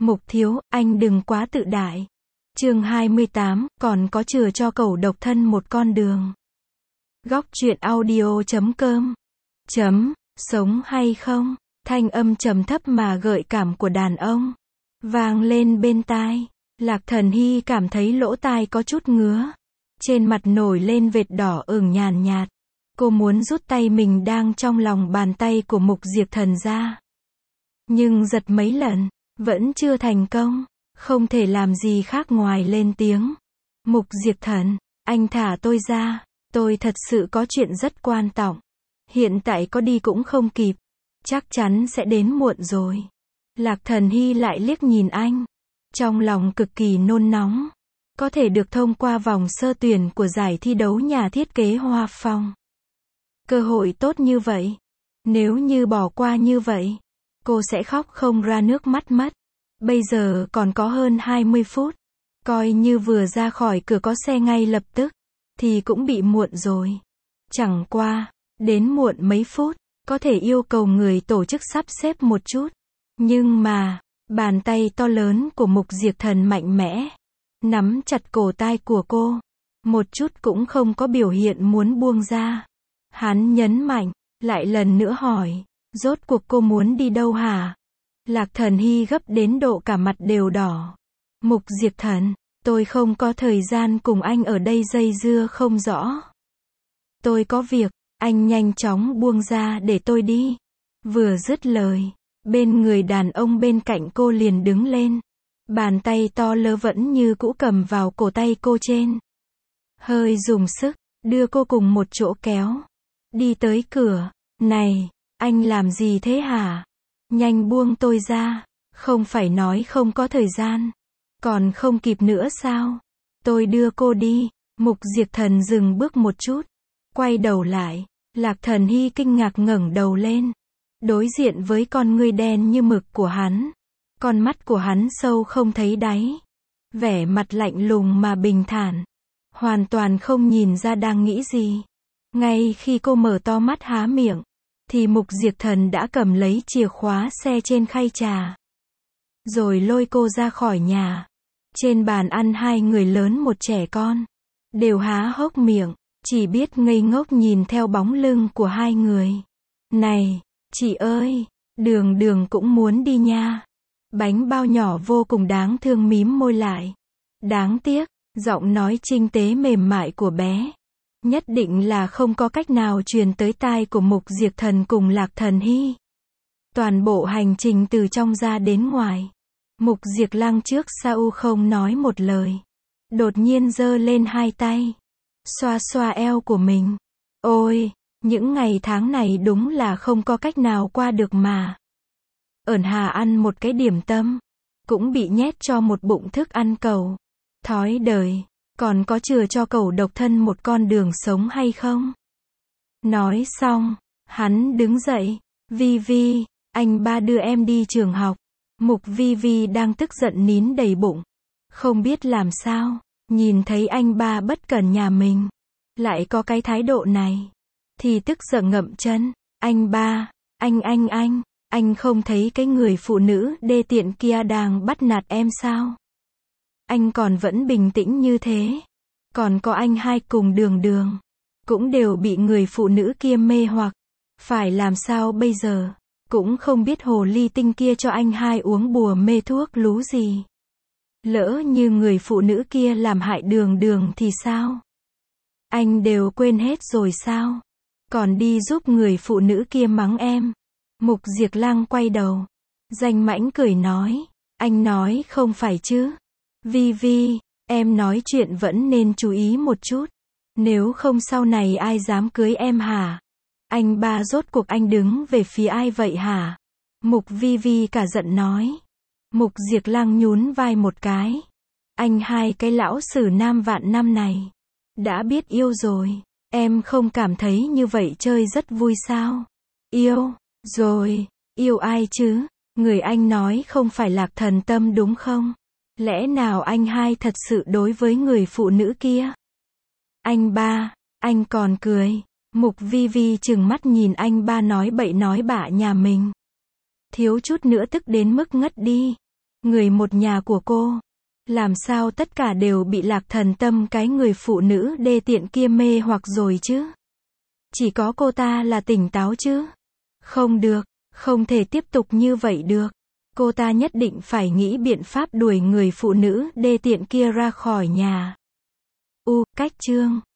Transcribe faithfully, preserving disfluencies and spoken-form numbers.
Mục thiếu, anh đừng quá tự đại. Chương hai mươi tám, còn có chừa cho cẩu độc thân một con đường. Góc truyện audio chấm com. Chấm, sống hay không? Thanh âm trầm thấp mà gợi cảm của đàn ông vang lên bên tai. Lạc Thần Hy cảm thấy lỗ tai có chút ngứa. Trên mặt nổi lên vệt đỏ ửng nhàn nhạt. Cô muốn rút tay mình đang trong lòng bàn tay của Mục Diệp Thần ra. Nhưng giật mấy lần, vẫn chưa thành công. Không thể làm gì khác ngoài lên tiếng. Mục Diệp Thần, anh thả tôi ra. Tôi thật sự có chuyện rất quan trọng. Hiện tại có đi cũng không kịp. Chắc chắn sẽ đến muộn rồi. Lạc Thần Hy lại liếc nhìn anh. Trong lòng cực kỳ nôn nóng. Có thể được thông qua vòng sơ tuyển của giải thi đấu nhà thiết kế Hoa Phong. Cơ hội tốt như vậy. Nếu như bỏ qua như vậy, cô sẽ khóc không ra nước mắt mất. Bây giờ còn có hơn hai mươi phút. Coi như vừa ra khỏi cửa có xe ngay lập tức, thì cũng bị muộn rồi. Chẳng qua, đến muộn mấy phút, có thể yêu cầu người tổ chức sắp xếp một chút. Nhưng mà, bàn tay to lớn của Mục Diệp Thần mạnh mẽ, nắm chặt cổ tai của cô. Một chút cũng không có biểu hiện muốn buông ra. Hắn nhấn mạnh, lại lần nữa hỏi, rốt cuộc cô muốn đi đâu hả? Lạc Thần Hy gấp đến độ cả mặt đều đỏ. Mục Diệp Thần, tôi không có thời gian cùng anh ở đây dây dưa không rõ. Tôi có việc, anh nhanh chóng buông ra để tôi đi. Vừa dứt lời, bên người đàn ông bên cạnh cô liền đứng lên. Bàn tay to lớn vẫn như cũ cầm vào cổ tay cô trên. Hơi dùng sức, đưa cô cùng một chỗ kéo. Đi tới cửa, này, anh làm gì thế hả? Nhanh buông tôi ra, không phải nói không có thời gian. Còn không kịp nữa sao? Tôi đưa cô đi. Mục Diệp Thần dừng bước một chút. Quay đầu lại, Lạc Thần Hy kinh ngạc ngẩng đầu lên. Đối diện với con ngươi đen như mực của hắn. Con mắt của hắn sâu không thấy đáy. Vẻ mặt lạnh lùng mà bình thản. Hoàn toàn không nhìn ra đang nghĩ gì. Ngay khi cô mở to mắt há miệng, thì Mục Diệp Thần đã cầm lấy chìa khóa xe trên khay trà. Rồi lôi cô ra khỏi nhà. Trên bàn ăn hai người lớn một trẻ con. Đều há hốc miệng, chỉ biết ngây ngốc nhìn theo bóng lưng của hai người. Này, chị ơi, Đường Đường cũng muốn đi nha. Bánh bao nhỏ vô cùng đáng thương mím môi lại. Đáng tiếc, giọng nói trinh tế mềm mại của bé. Nhất định là không có cách nào truyền tới tai của Mục Diệp Thần cùng Lạc Thần Hy. Toàn bộ hành trình từ trong ra đến ngoài. Mục Diệp Lăng trước sau không nói một lời. Đột nhiên giơ lên hai tay. Xoa xoa eo của mình. Ôi, những ngày tháng này đúng là không có cách nào qua được mà. Ẩn Hà ăn một cái điểm tâm. Cũng bị nhét cho một bụng thức ăn cẩu. Thói đời. Còn có chừa cho cẩu độc thân một con đường sống hay không? Nói xong, hắn đứng dậy. Vi Vi, anh ba đưa em đi trường học. Mục Vi Vi đang tức giận nín đầy bụng. Không biết làm sao, nhìn thấy anh ba bất cẩn nhà mình, lại có cái thái độ này. Thì tức giận ngậm chân. Anh ba, anh anh anh, anh không thấy cái người phụ nữ đê tiện kia đang bắt nạt em sao? Anh còn vẫn bình tĩnh như thế. Còn có anh hai cùng Đường Đường. Cũng đều bị người phụ nữ kia mê hoặc. Phải làm sao bây giờ? Cũng không biết hồ ly tinh kia cho anh hai uống bùa mê thuốc lú gì. Lỡ như người phụ nữ kia làm hại Đường Đường thì sao? Anh đều quên hết rồi sao? Còn đi giúp người phụ nữ kia mắng em. Mục Diệp Lăng quay đầu. Danh mãnh cười nói. Anh nói không phải chứ? Vi Vi, em nói chuyện vẫn nên chú ý một chút. Nếu không sau này ai dám cưới em hả? Anh ba rốt cuộc anh đứng về phía ai vậy hả? Mục Vi Vi cả giận nói. Mục Diệp Lăng nhún vai một cái. Anh hai cái lão sử nam vạn năm này. Đã biết yêu rồi. Em không cảm thấy như vậy chơi rất vui sao? Yêu, rồi, yêu ai chứ? Người anh nói không phải Lạc Thần Tâm đúng không? Lẽ nào anh hai thật sự đối với người phụ nữ kia? Anh ba, anh còn cười. Mục Vi Vi trừng mắt nhìn anh ba nói bậy nói bạ nhà mình. Thiếu chút nữa tức đến mức ngất đi. Người một nhà của cô. Làm sao tất cả đều bị Lạc Thần Tâm cái người phụ nữ đê tiện kia mê hoặc rồi chứ? Chỉ có cô ta là tỉnh táo chứ? Không được, không thể tiếp tục như vậy được. Cô ta nhất định phải nghĩ biện pháp đuổi người phụ nữ đê tiện kia ra khỏi nhà. U, cách chương